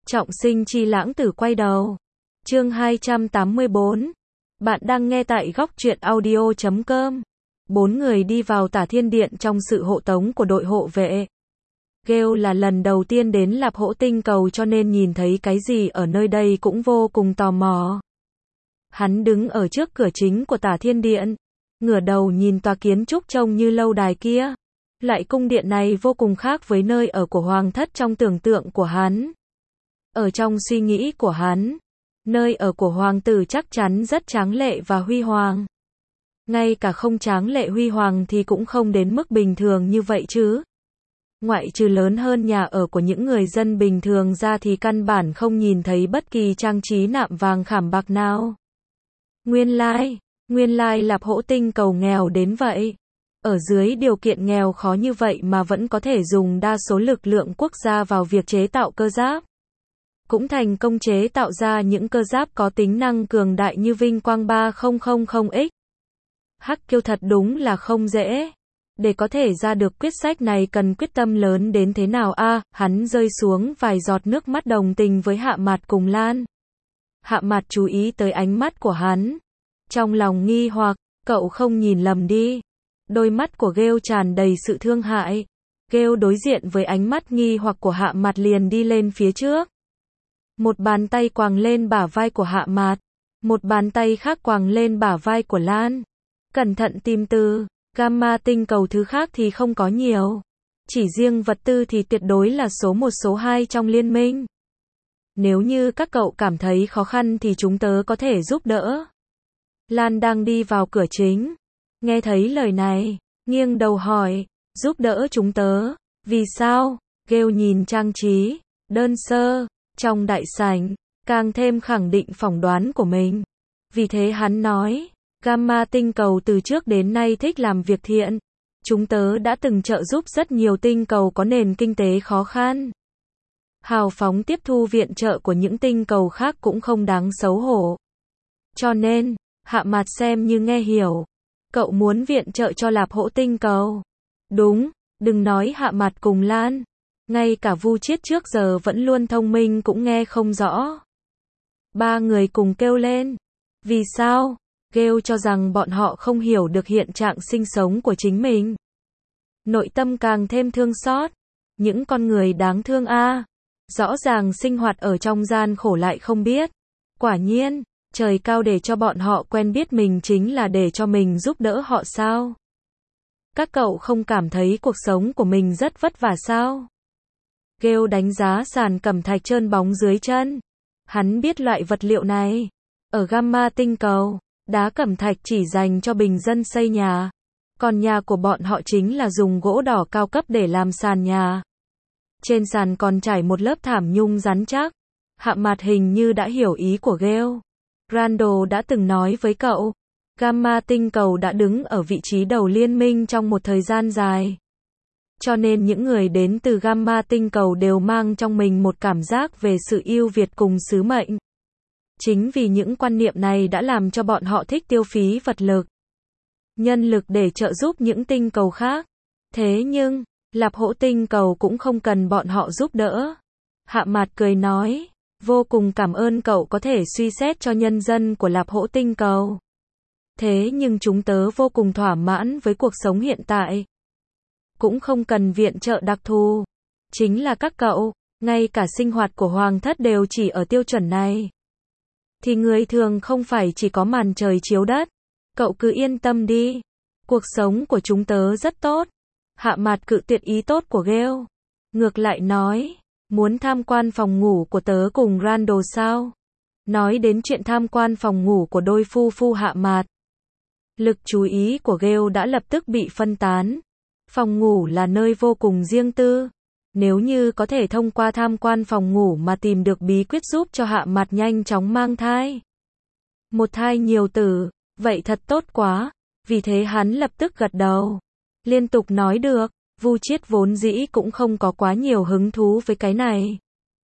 Trọng sinh chi lãng tử quay đầu. Chương 284. Bạn đang nghe tại góc truyện audio.com. 4 người đi vào Tả Thiên Điện trong sự hộ tống của đội hộ vệ. Gale là lần đầu tiên đến Lạp Hỗ Tinh Cầu cho nên nhìn thấy cái gì ở nơi đây cũng vô cùng tò mò. Hắn đứng ở trước cửa chính của Tả Thiên Điện, ngửa đầu nhìn tòa kiến trúc trông như lâu đài kia. Loại cung điện này vô cùng khác với nơi ở của Hoàng thất trong tưởng tượng của hắn. Ở trong suy nghĩ của hắn, nơi ở của hoàng tử chắc chắn rất tráng lệ và huy hoàng. Ngay cả không tráng lệ huy hoàng thì cũng không đến mức bình thường như vậy chứ. Ngoại trừ lớn hơn nhà ở của những người dân bình thường ra thì căn bản không nhìn thấy bất kỳ trang trí nạm vàng khảm bạc nào. Nguyên lai Lạp Hỗ Tinh Cầu nghèo đến vậy. Ở dưới điều kiện nghèo khó như vậy mà vẫn có thể dùng đa số lực lượng quốc gia vào việc chế tạo cơ giáp. Cũng thành công chế tạo ra những cơ giáp có tính năng cường đại như Vinh Quang 3000X. Hắc Kiêu thật đúng là không dễ. Để có thể ra được quyết sách này cần quyết tâm lớn đến thế nào a? Hắn rơi xuống vài giọt nước mắt đồng tình với Hạ Mạt cùng Lan. Hạ Mạt chú ý tới ánh mắt của hắn. Trong lòng nghi hoặc, cậu không nhìn lầm đi. Đôi mắt của Gale tràn đầy sự thương hại. Gale đối diện với ánh mắt nghi hoặc của Hạ Mạt liền đi lên phía trước. Một bàn tay quàng lên bả vai của Hạ Mạt, một bàn tay khác quàng lên bả vai của Lan. Cẩn thận tìm từ, Gamma Tinh Cầu thứ khác thì không có nhiều. Chỉ riêng vật tư thì tuyệt đối là số 1 số 2 trong liên minh. Nếu như các cậu cảm thấy khó khăn thì chúng tớ có thể giúp đỡ. Lan đang đi vào cửa chính. Nghe thấy lời này, nghiêng đầu hỏi, giúp đỡ chúng tớ, vì sao? Gale nhìn trang trí, đơn sơ, trong đại sảnh, càng thêm khẳng định phỏng đoán của mình. Vì thế hắn nói, Gamma Tinh Cầu từ trước đến nay thích làm việc thiện. Chúng tớ đã từng trợ giúp rất nhiều tinh cầu có nền kinh tế khó khăn. Hào phóng tiếp thu viện trợ của những tinh cầu khác cũng không đáng xấu hổ. Cho nên, Hạ Mạt xem như nghe hiểu. Cậu muốn viện trợ cho Lạp Hỗ Tinh Cầu. Đúng, đừng nói Hạ Mạt cùng Lan. Ngay cả Vu Chiết trước giờ vẫn luôn thông minh cũng nghe không rõ. Ba người cùng kêu lên. Vì sao? Gale cho rằng bọn họ không hiểu được hiện trạng sinh sống của chính mình. Nội tâm càng thêm thương xót. Những con người đáng thương a. Rõ ràng sinh hoạt ở trong gian khổ lại không biết. Quả nhiên, trời cao để cho bọn họ quen biết mình chính là để cho mình giúp đỡ họ sao? Các cậu không cảm thấy cuộc sống của mình rất vất vả sao? Gale đánh giá sàn cẩm thạch trơn bóng dưới chân. Hắn biết loại vật liệu này. Ở Gamma Tinh Cầu, đá cẩm thạch chỉ dành cho bình dân xây nhà. Còn nhà của bọn họ chính là dùng gỗ đỏ cao cấp để làm sàn nhà. Trên sàn còn trải một lớp thảm nhung rắn chắc. Hạ Mạt hình như đã hiểu ý của Gale. Randall đã từng nói với cậu, Gamma Tinh Cầu đã đứng ở vị trí đầu liên minh trong một thời gian dài. Cho nên những người đến từ Gamma Tinh Cầu đều mang trong mình một cảm giác về sự ưu việt cùng sứ mệnh. Chính vì những quan niệm này đã làm cho bọn họ thích tiêu phí vật lực, nhân lực để trợ giúp những tinh cầu khác. Thế nhưng, Lạp Hỗ Tinh Cầu cũng không cần bọn họ giúp đỡ. Hạ Mạt cười nói, vô cùng cảm ơn cậu có thể suy xét cho nhân dân của Lạp Hỗ Tinh Cầu. Thế nhưng chúng tớ vô cùng thỏa mãn với cuộc sống hiện tại. Cũng không cần viện trợ đặc thù. Chính là các cậu, ngay cả sinh hoạt của Hoàng thất đều chỉ ở tiêu chuẩn này. Thì người thường không phải chỉ có màn trời chiếu đất. Cậu cứ yên tâm đi. Cuộc sống của chúng tớ rất tốt. Hạ Mạt cự tuyệt ý tốt của Gale. Ngược lại nói, muốn tham quan phòng ngủ của tớ cùng Randall sao? Nói đến chuyện tham quan phòng ngủ của đôi phu phu Hạ Mạt. Lực chú ý của Gale đã lập tức bị phân tán. Phòng ngủ là nơi vô cùng riêng tư. Nếu như có thể thông qua tham quan phòng ngủ mà tìm được bí quyết giúp cho Hạ Mạt nhanh chóng mang thai. Một thai nhiều tử, vậy thật tốt quá. Vì thế hắn lập tức gật đầu. Liên tục nói được, Vu Chiết vốn dĩ cũng không có quá nhiều hứng thú với cái này.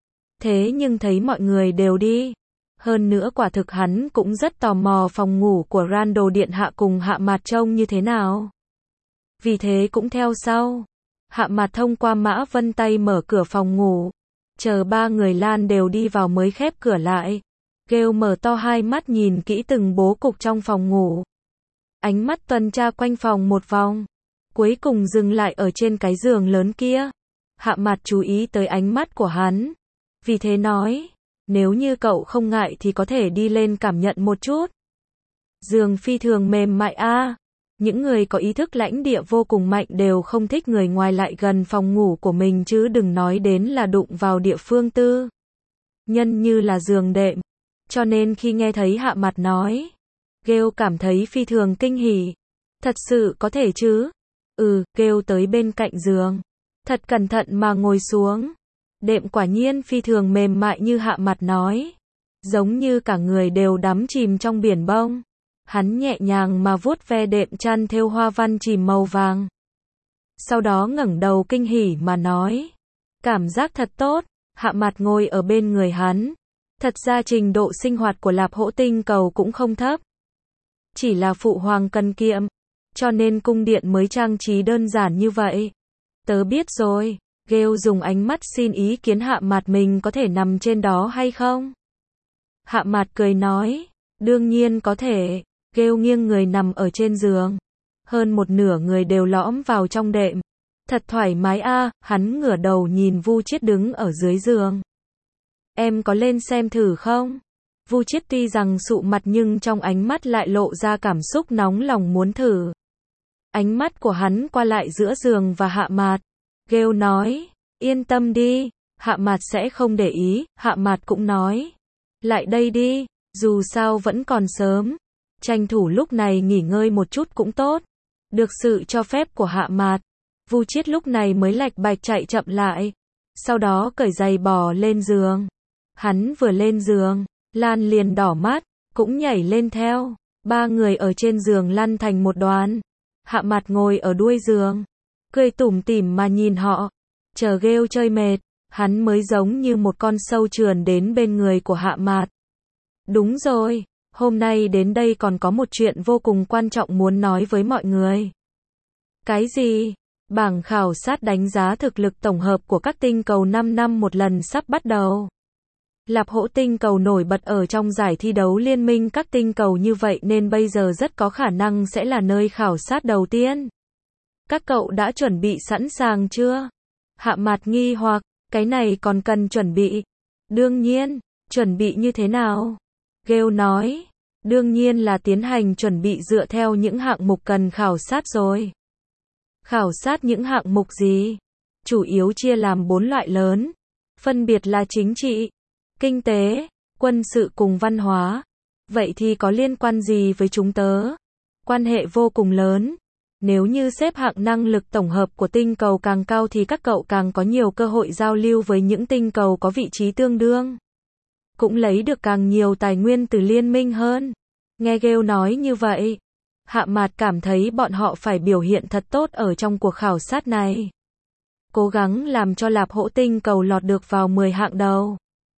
Thế nhưng thấy mọi người đều đi. Hơn nữa quả thực hắn cũng rất tò mò phòng ngủ của Randall điện hạ cùng Hạ Mạt trông như thế nào. Vì thế cũng theo sau. Hạ Mạt thông qua Mã Vân Tay mở cửa phòng ngủ. Chờ ba người Lan đều đi vào mới khép cửa lại. Gale mở to hai mắt nhìn kỹ từng bố cục trong phòng ngủ. Ánh mắt tuần tra quanh phòng một vòng. Cuối cùng dừng lại ở trên cái giường lớn kia. Hạ Mạt chú ý tới ánh mắt của hắn. Vì thế nói, nếu như cậu không ngại thì có thể đi lên cảm nhận một chút. Giường phi thường mềm mại a. Những người có ý thức lãnh địa vô cùng mạnh đều không thích người ngoài lại gần phòng ngủ của mình chứ đừng nói đến là đụng vào địa phương tư nhân như là giường đệm. Cho nên khi nghe thấy Hạ Mạt nói, Gale cảm thấy phi thường kinh hỉ. Thật sự có thể chứ? Gale tới bên cạnh giường. Thật cẩn thận mà ngồi xuống. Đệm quả nhiên phi thường mềm mại như Hạ Mạt nói. Giống như cả người đều đắm chìm trong biển bông. Hắn nhẹ nhàng mà vuốt ve đệm chăn thêu hoa văn chìm màu vàng. Sau đó ngẩng đầu kinh hỉ mà nói. Cảm giác thật tốt. Hạ Mạt ngồi ở bên người hắn. Thật ra trình độ sinh hoạt của Lạp Hỗ Tinh Cầu cũng không thấp. Chỉ là phụ hoàng cần kiệm. Cho nên cung điện mới trang trí đơn giản như vậy. Tớ biết rồi. Gale dùng ánh mắt xin ý kiến Hạ Mạt mình có thể nằm trên đó hay không? Hạ Mạt cười nói. Đương nhiên có thể. Gale nghiêng người nằm ở trên giường. Hơn một nửa người đều lõm vào trong đệm. Thật thoải mái a. Hắn ngửa đầu nhìn Vu Chiết đứng ở dưới giường. Em có lên xem thử không? Vu Chiết tuy rằng sụ mặt nhưng trong ánh mắt lại lộ ra cảm xúc nóng lòng muốn thử. Ánh mắt của hắn qua lại giữa giường và Hạ Mạt. Gale nói, yên tâm đi, Hạ Mạt sẽ không để ý. Hạ Mạt cũng nói, lại đây đi, dù sao vẫn còn sớm. Tranh thủ lúc này nghỉ ngơi một chút cũng tốt. Được sự cho phép của Hạ Mạt, Vu Chiết lúc này mới lạch bạch chạy chậm lại. Sau đó cởi giày bò lên giường. Hắn vừa lên giường, Lan liền đỏ mắt, cũng nhảy lên theo. Ba người ở trên giường lăn thành một đoàn. Hạ Mạt ngồi ở đuôi giường, cười tủm tỉm mà nhìn họ. Chờ Gale chơi mệt, hắn mới giống như một con sâu trườn đến bên người của Hạ Mạt. Đúng rồi, hôm nay đến đây còn có một chuyện vô cùng quan trọng muốn nói với mọi người. Cái gì? Bảng khảo sát đánh giá thực lực tổng hợp của các tinh cầu 5 năm một lần sắp bắt đầu. Lạp Hỗ Tinh Cầu nổi bật ở trong giải thi đấu liên minh các tinh cầu như vậy nên bây giờ rất có khả năng sẽ là nơi khảo sát đầu tiên. Các cậu đã chuẩn bị sẵn sàng chưa? Hạ Mạt nghi hoặc, cái này còn cần chuẩn bị. Đương nhiên, chuẩn bị như thế nào? Gale nói, đương nhiên là tiến hành chuẩn bị dựa theo những hạng mục cần khảo sát rồi. Khảo sát những hạng mục gì? Chủ yếu chia làm 4 loại lớn, phân biệt là chính trị, kinh tế, quân sự cùng văn hóa. Vậy thì có liên quan gì với chúng tớ? Quan hệ vô cùng lớn. Nếu như xếp hạng năng lực tổng hợp của tinh cầu càng cao thì các cậu càng có nhiều cơ hội giao lưu với những tinh cầu có vị trí tương đương. Cũng lấy được càng nhiều tài nguyên từ liên minh hơn. Nghe Gale nói như vậy, Hạ Mạt cảm thấy bọn họ phải biểu hiện thật tốt ở trong cuộc khảo sát này. Cố gắng làm cho Lạp Hỗ Tinh Cầu lọt được vào 10 hạng đầu.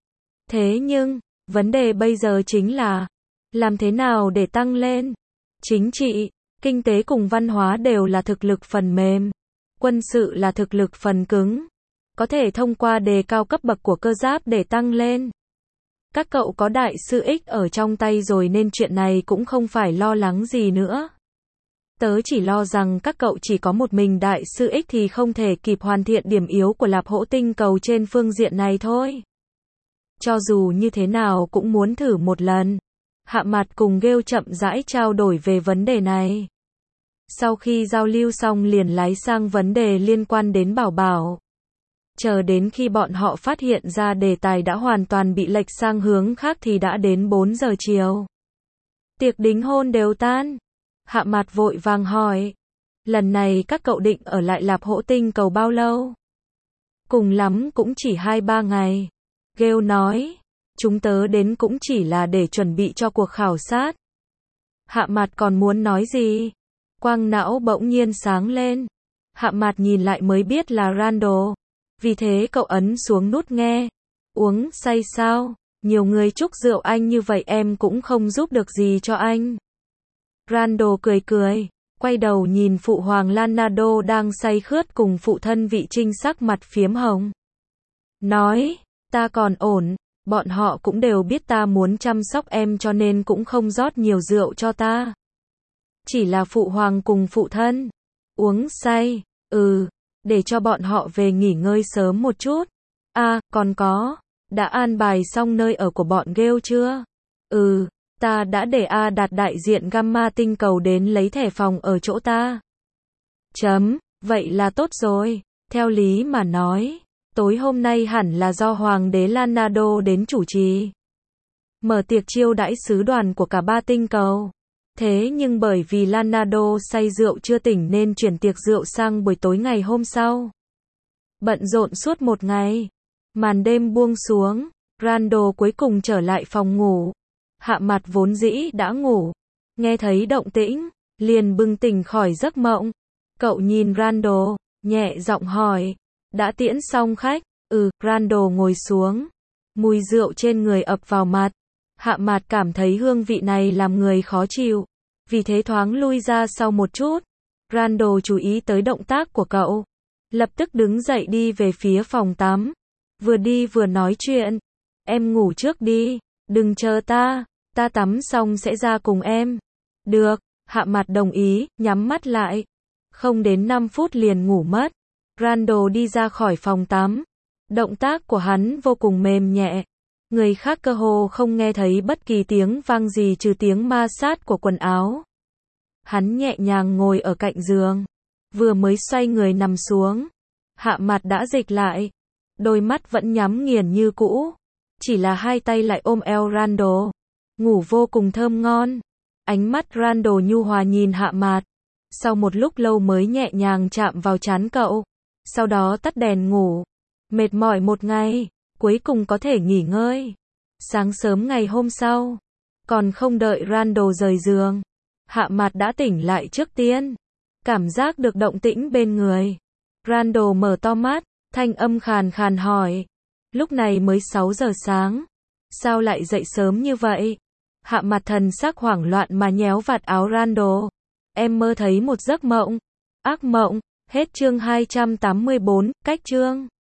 Thế nhưng, vấn đề bây giờ chính là, làm thế nào để tăng lên? Chính trị, kinh tế cùng văn hóa đều là thực lực phần mềm. Quân sự là thực lực phần cứng. Có thể thông qua đề cao cấp bậc của cơ giáp để tăng lên. Các cậu có đại sư X ở trong tay rồi nên chuyện này cũng không phải lo lắng gì nữa. Tớ chỉ lo rằng các cậu chỉ có một mình đại sư X thì không thể kịp hoàn thiện điểm yếu của Lạp Hỗ Tinh Cầu trên phương diện này thôi. Cho dù như thế nào cũng muốn thử một lần. Hạ Mạt cùng Gale chậm rãi trao đổi về vấn đề này. Sau khi giao lưu xong liền lái sang vấn đề liên quan đến Bảo Bảo. Chờ đến khi bọn họ phát hiện ra đề tài đã hoàn toàn bị lệch sang hướng khác thì đã đến 4 giờ chiều. Tiệc đính hôn đều tan. Hạ Mạt vội vàng hỏi. Lần này các cậu định ở lại Lạp Hỗ Tinh Cầu bao lâu? Cùng lắm cũng chỉ 2-3 ngày. Gale nói. Chúng tớ đến cũng chỉ là để chuẩn bị cho cuộc khảo sát. Hạ Mạt còn muốn nói gì? Quang não bỗng nhiên sáng lên. Hạ Mạt nhìn lại mới biết là Randall. Vì thế cậu ấn xuống nút nghe. Uống say sao? Nhiều người chúc rượu anh như vậy em cũng không giúp được gì cho anh. Randall cười cười, quay đầu nhìn phụ hoàng Lanado đang say khướt cùng phụ thân vị trinh sắc mặt phiếm hồng. Nói, Ta còn ổn, bọn họ cũng đều biết ta muốn chăm sóc em cho nên cũng không rót nhiều rượu cho ta. Chỉ là phụ hoàng cùng phụ thân uống say, để cho bọn họ về nghỉ ngơi sớm một chút. Còn có, đã an bài xong nơi ở của bọn Gale chưa? Ta đã để Đạt đại diện Gamma tinh cầu đến lấy thẻ phòng ở chỗ ta. Vậy là tốt rồi. Theo lý mà nói, tối hôm nay hẳn là do Hoàng đế Lanado đến chủ trì. Mở tiệc chiêu đãi sứ đoàn của cả 3 tinh cầu. Thế nhưng bởi vì Lanado say rượu chưa tỉnh nên chuyển tiệc rượu sang buổi tối ngày hôm sau. Bận rộn suốt một ngày. Màn đêm buông xuống, Randall cuối cùng trở lại phòng ngủ. Hạ Mặt vốn dĩ đã ngủ, nghe thấy động tĩnh, liền bừng tỉnh khỏi giấc mộng. Cậu nhìn Randall, nhẹ giọng hỏi, đã tiễn xong khách? Randall ngồi xuống. Mùi rượu trên người ập vào mặt. Hạ Mặt cảm thấy hương vị này làm người khó chịu, vì thế thoáng lui ra sau một chút. Randall chú ý tới động tác của cậu, lập tức đứng dậy đi về phía phòng tắm. Vừa đi vừa nói chuyện, em ngủ trước đi, đừng chờ ta tắm xong sẽ ra cùng em. Được, Hạ Mặt đồng ý, nhắm mắt lại. Không đến 5 phút liền ngủ mất. Randall đi ra khỏi phòng tắm. Động tác của hắn vô cùng mềm nhẹ. Người khác cơ hồ không nghe thấy bất kỳ tiếng vang gì trừ tiếng ma sát của quần áo. Hắn nhẹ nhàng ngồi ở cạnh giường. Vừa mới xoay người nằm xuống, Hạ Mặt đã dịch lại. Đôi mắt vẫn nhắm nghiền như cũ. Chỉ là hai tay lại ôm eo Randall. Ngủ vô cùng thơm ngon. Ánh mắt Randall nhu hòa nhìn Hạ Mặt. Sau một lúc lâu mới nhẹ nhàng chạm vào trán cậu. Sau đó tắt đèn ngủ. Mệt mỏi một ngày, cuối cùng có thể nghỉ ngơi. Sáng sớm ngày hôm sau, còn không đợi Randall rời giường, Hạ Mặt đã tỉnh lại trước tiên. Cảm giác được động tĩnh bên người. Randall mở to mắt, thanh âm khàn khàn hỏi. Lúc này mới 6 giờ sáng. Sao lại dậy sớm như vậy? Hạ Mặt thần sắc hoảng loạn mà nhéo vạt áo Randall. Em mơ thấy một giấc mộng. Ác mộng. Hết chương 284, cách chương.